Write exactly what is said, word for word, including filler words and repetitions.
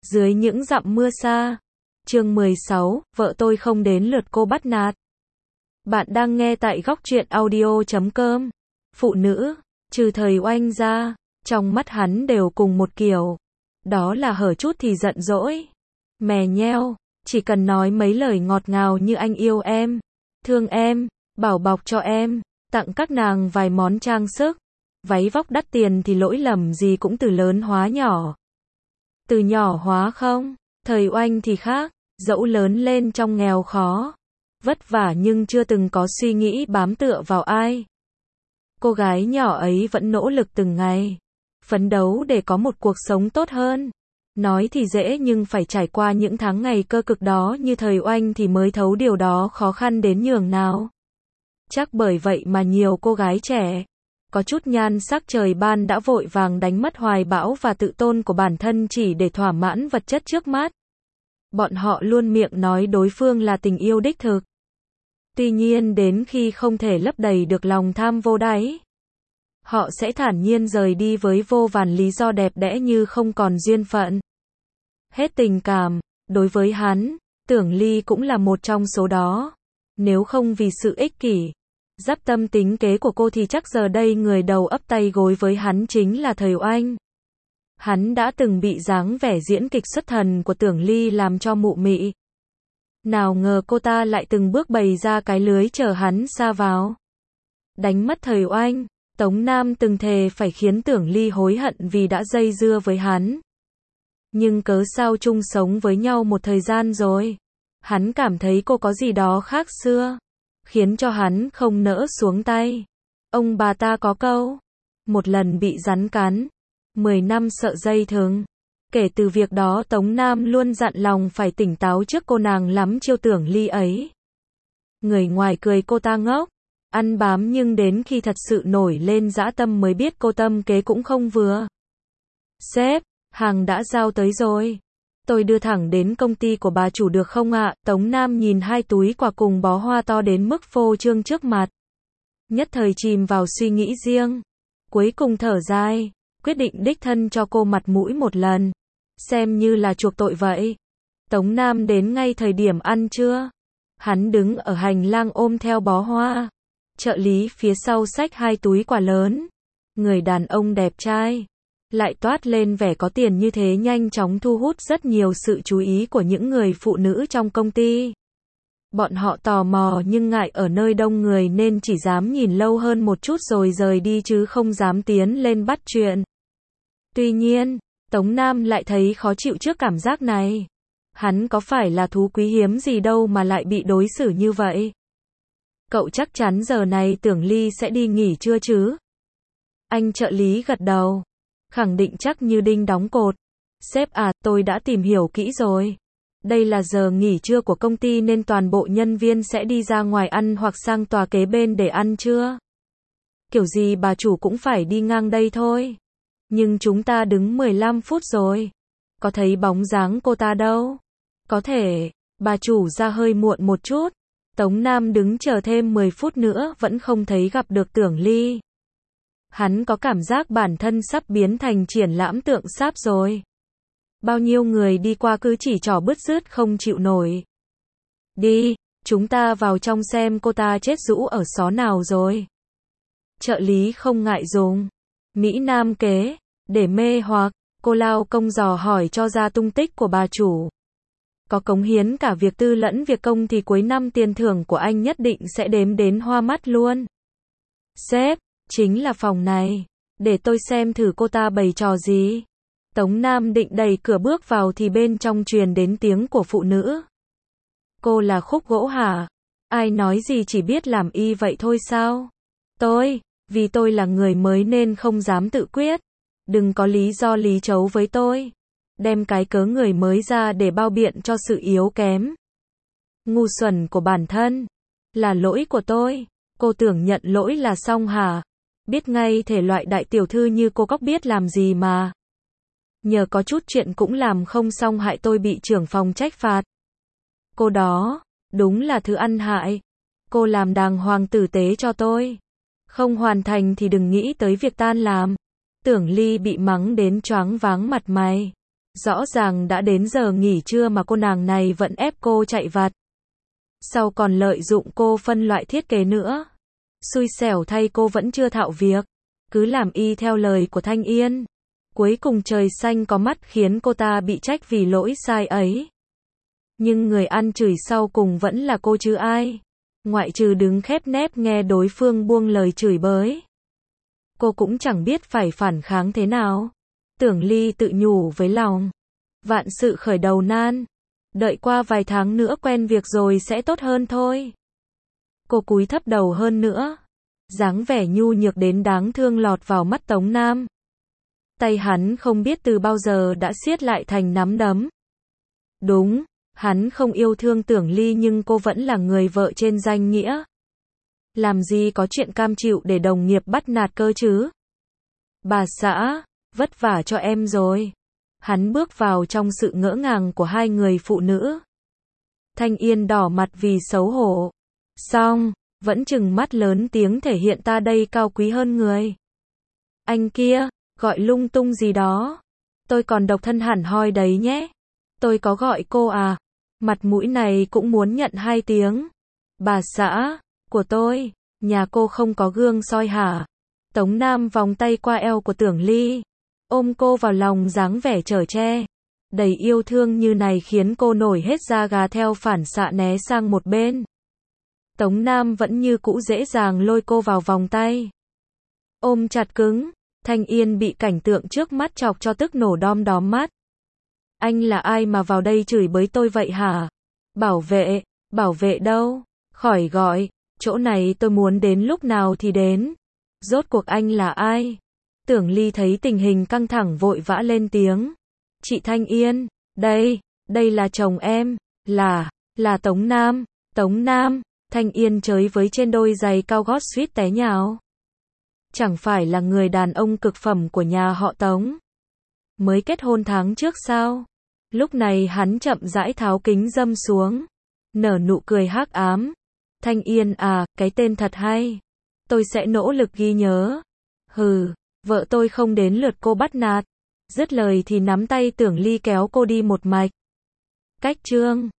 Dưới những dặm mưa xa. Chương mười sáu, vợ tôi không đến lượt cô bắt nạt. Bạn đang nghe tại góc truyện audio chấm com. Phụ nữ, trừ Thời Oanh ra, trong mắt hắn đều cùng một kiểu. Đó là hở chút thì giận dỗi, mè nheo, chỉ cần nói mấy lời ngọt ngào như anh yêu em, thương em, bảo bọc cho em, tặng các nàng vài món trang sức, váy vóc đắt tiền thì lỗi lầm gì cũng từ lớn hóa nhỏ. Từ nhỏ hóa không, Thời Oanh thì khác, dẫu lớn lên trong nghèo khó, vất vả nhưng chưa từng có suy nghĩ bám tựa vào ai. Cô gái nhỏ ấy vẫn nỗ lực từng ngày, phấn đấu để có một cuộc sống tốt hơn. Nói thì dễ nhưng phải trải qua những tháng ngày cơ cực đó như Thời Oanh thì mới thấu điều đó khó khăn đến nhường nào. Chắc bởi vậy mà nhiều cô gái trẻ, có chút nhan sắc trời ban đã vội vàng đánh mất hoài bão và tự tôn của bản thân chỉ để thỏa mãn vật chất trước mắt. Bọn họ luôn miệng nói đối phương là tình yêu đích thực. Tuy nhiên đến khi không thể lấp đầy được lòng tham vô đáy, họ sẽ thản nhiên rời đi với vô vàn lý do đẹp đẽ như không còn duyên phận. Hết tình cảm, đối với hắn, Tưởng Ly cũng là một trong số đó. Nếu không vì sự ích kỷ, giáp tâm tính kế của cô thì chắc giờ đây người đầu ấp tay gối với hắn chính là Thời Oanh. Hắn đã từng bị dáng vẻ diễn kịch xuất thần của Tưởng Ly làm cho mụ mị. Nào ngờ cô ta lại từng bước bày ra cái lưới chờ hắn sa vào. Đánh mất Thời Oanh, Tống Nam từng thề phải khiến Tưởng Ly hối hận vì đã dây dưa với hắn. Nhưng cớ sao chung sống với nhau một thời gian rồi, hắn cảm thấy cô có gì đó khác xưa, khiến cho hắn không nỡ xuống tay. Ông bà ta có câu, một lần bị rắn cắn, mười năm sợ dây thừng. Kể từ việc đó Tống Nam luôn dặn lòng phải tỉnh táo trước cô nàng lắm chiêu Tưởng Ly ấy. Người ngoài cười cô ta ngốc, ăn bám nhưng đến khi thật sự nổi lên dã tâm mới biết cô tâm kế cũng không vừa. Sếp, hàng đã giao tới rồi. Tôi đưa thẳng đến công ty của bà chủ được không ạ? Tống Nam nhìn hai túi quà cùng bó hoa to đến mức phô trương trước mặt. Nhất thời chìm vào suy nghĩ riêng. Cuối cùng thở dài, quyết định đích thân cho cô mặt mũi một lần. Xem như là chuộc tội vậy. Tống Nam đến ngay thời điểm ăn trưa. Hắn đứng ở hành lang ôm theo bó hoa. Trợ lý phía sau xách hai túi quà lớn. Người đàn ông đẹp trai lại toát lên vẻ có tiền như thế nhanh chóng thu hút rất nhiều sự chú ý của những người phụ nữ trong công ty. Bọn họ tò mò nhưng ngại ở nơi đông người nên chỉ dám nhìn lâu hơn một chút rồi rời đi chứ không dám tiến lên bắt chuyện. Tuy nhiên, Tống Nam lại thấy khó chịu trước cảm giác này. Hắn có phải là thú quý hiếm gì đâu mà lại bị đối xử như vậy. Cậu chắc chắn giờ này Tưởng Ly sẽ đi nghỉ trưa chứ? Anh trợ lý gật đầu, khẳng định chắc như đinh đóng cột. Sếp à, tôi đã tìm hiểu kỹ rồi. Đây là giờ nghỉ trưa của công ty nên toàn bộ nhân viên sẽ đi ra ngoài ăn hoặc sang tòa kế bên để ăn trưa. Kiểu gì bà chủ cũng phải đi ngang đây thôi. Nhưng chúng ta đứng mười lăm phút rồi. Có thấy bóng dáng cô ta đâu? Có thể, bà chủ ra hơi muộn một chút. Tống Nam đứng chờ thêm mười phút nữa vẫn không thấy gặp được Tưởng Ly. Hắn có cảm giác bản thân sắp biến thành triển lãm tượng sáp rồi. Bao nhiêu người đi qua cứ chỉ trỏ bứt rứt không chịu nổi. Đi, chúng ta vào trong xem cô ta chết rũ ở xó nào rồi. Trợ lý không ngại dùng Mỹ Nam kế để mê hoặc, cô lao công dò hỏi cho ra tung tích của bà chủ. Có cống hiến cả việc tư lẫn việc công thì cuối năm tiền thưởng của anh nhất định sẽ đếm đến hoa mắt luôn. Sếp, chính là phòng này. Để tôi xem thử cô ta bày trò gì. Tống Nam định đẩy cửa bước vào thì bên trong truyền đến tiếng của phụ nữ. Cô là Khúc Gỗ hả? Ai nói gì chỉ biết làm y vậy thôi sao? Tôi, vì tôi là người mới nên không dám tự quyết. Đừng có lý do lý chấu với tôi. Đem cái cớ người mới ra để bao biện cho sự yếu kém, ngu xuẩn của bản thân. Là lỗi của tôi. Cô tưởng nhận lỗi là xong hả? Biết ngay thể loại đại tiểu thư như cô cóc biết làm gì mà. Nhờ có chút chuyện cũng làm không xong hại tôi bị trưởng phòng trách phạt. Cô đó, đúng là thứ ăn hại. Cô làm đàng hoàng tử tế cho tôi. Không hoàn thành thì đừng nghĩ tới việc tan làm. Tưởng Ly bị mắng đến choáng váng mặt mày. Rõ ràng đã đến giờ nghỉ trưa mà cô nàng này vẫn ép cô chạy vặt. Sau còn lợi dụng cô phân loại thiết kế nữa. Xui xẻo thay cô vẫn chưa thạo việc. Cứ làm y theo lời của Thanh Yên. Cuối cùng trời xanh có mắt khiến cô ta bị trách vì lỗi sai ấy. Nhưng người ăn chửi sau cùng vẫn là cô chứ ai. Ngoại trừ đứng khép nép nghe đối phương buông lời chửi bới. Cô cũng chẳng biết phải phản kháng thế nào. Tưởng Ly tự nhủ với lòng. Vạn sự khởi đầu nan. Đợi qua vài tháng nữa quen việc rồi sẽ tốt hơn thôi. Cô cúi thấp đầu hơn nữa. Dáng vẻ nhu nhược đến đáng thương lọt vào mắt Tống Nam. Tay hắn không biết từ bao giờ đã siết lại thành nắm đấm. Đúng, hắn không yêu thương Tưởng Ly nhưng cô vẫn là người vợ trên danh nghĩa. Làm gì có chuyện cam chịu để đồng nghiệp bắt nạt cơ chứ? Bà xã, vất vả cho em rồi. Hắn bước vào trong sự ngỡ ngàng của hai người phụ nữ. Thanh Yên đỏ mặt vì xấu hổ. Xong, vẫn trừng mắt lớn tiếng thể hiện ta đây cao quý hơn người. Anh kia, gọi lung tung gì đó. Tôi còn độc thân hẳn hoi đấy nhé. Tôi có gọi cô à? Mặt mũi này cũng muốn nhận hai tiếng. Bà xã, của tôi, nhà cô không có gương soi hả? Tống Nam vòng tay qua eo của Tưởng Ly. Ôm cô vào lòng dáng vẻ chở che. Đầy yêu thương như này khiến cô nổi hết da gà theo phản xạ né sang một bên. Tống Nam vẫn như cũ dễ dàng lôi cô vào vòng tay. Ôm chặt cứng. Thanh Yên bị cảnh tượng trước mắt chọc cho tức nổ đom đóm mắt. Anh là ai mà vào đây chửi bới tôi vậy hả? Bảo vệ, bảo vệ đâu? Khỏi gọi, chỗ này tôi muốn đến lúc nào thì đến. Rốt cuộc anh là ai? Tưởng Ly thấy tình hình căng thẳng vội vã lên tiếng. Chị Thanh Yên, đây, đây là chồng em, là, là Tống Nam, Tống Nam, Thanh Yên chới với trên đôi giày cao gót suýt té nhào. Chẳng phải là người đàn ông cực phẩm của nhà họ Tống. Mới kết hôn tháng trước sao? Lúc này hắn chậm rãi tháo kính râm xuống. Nở nụ cười hắc ám. Thanh Yên à, cái tên thật hay. Tôi sẽ nỗ lực ghi nhớ. Hừ, vợ tôi không đến lượt cô bắt nạt. Dứt lời thì nắm tay Tưởng Ly kéo cô đi một mạch. Cách chương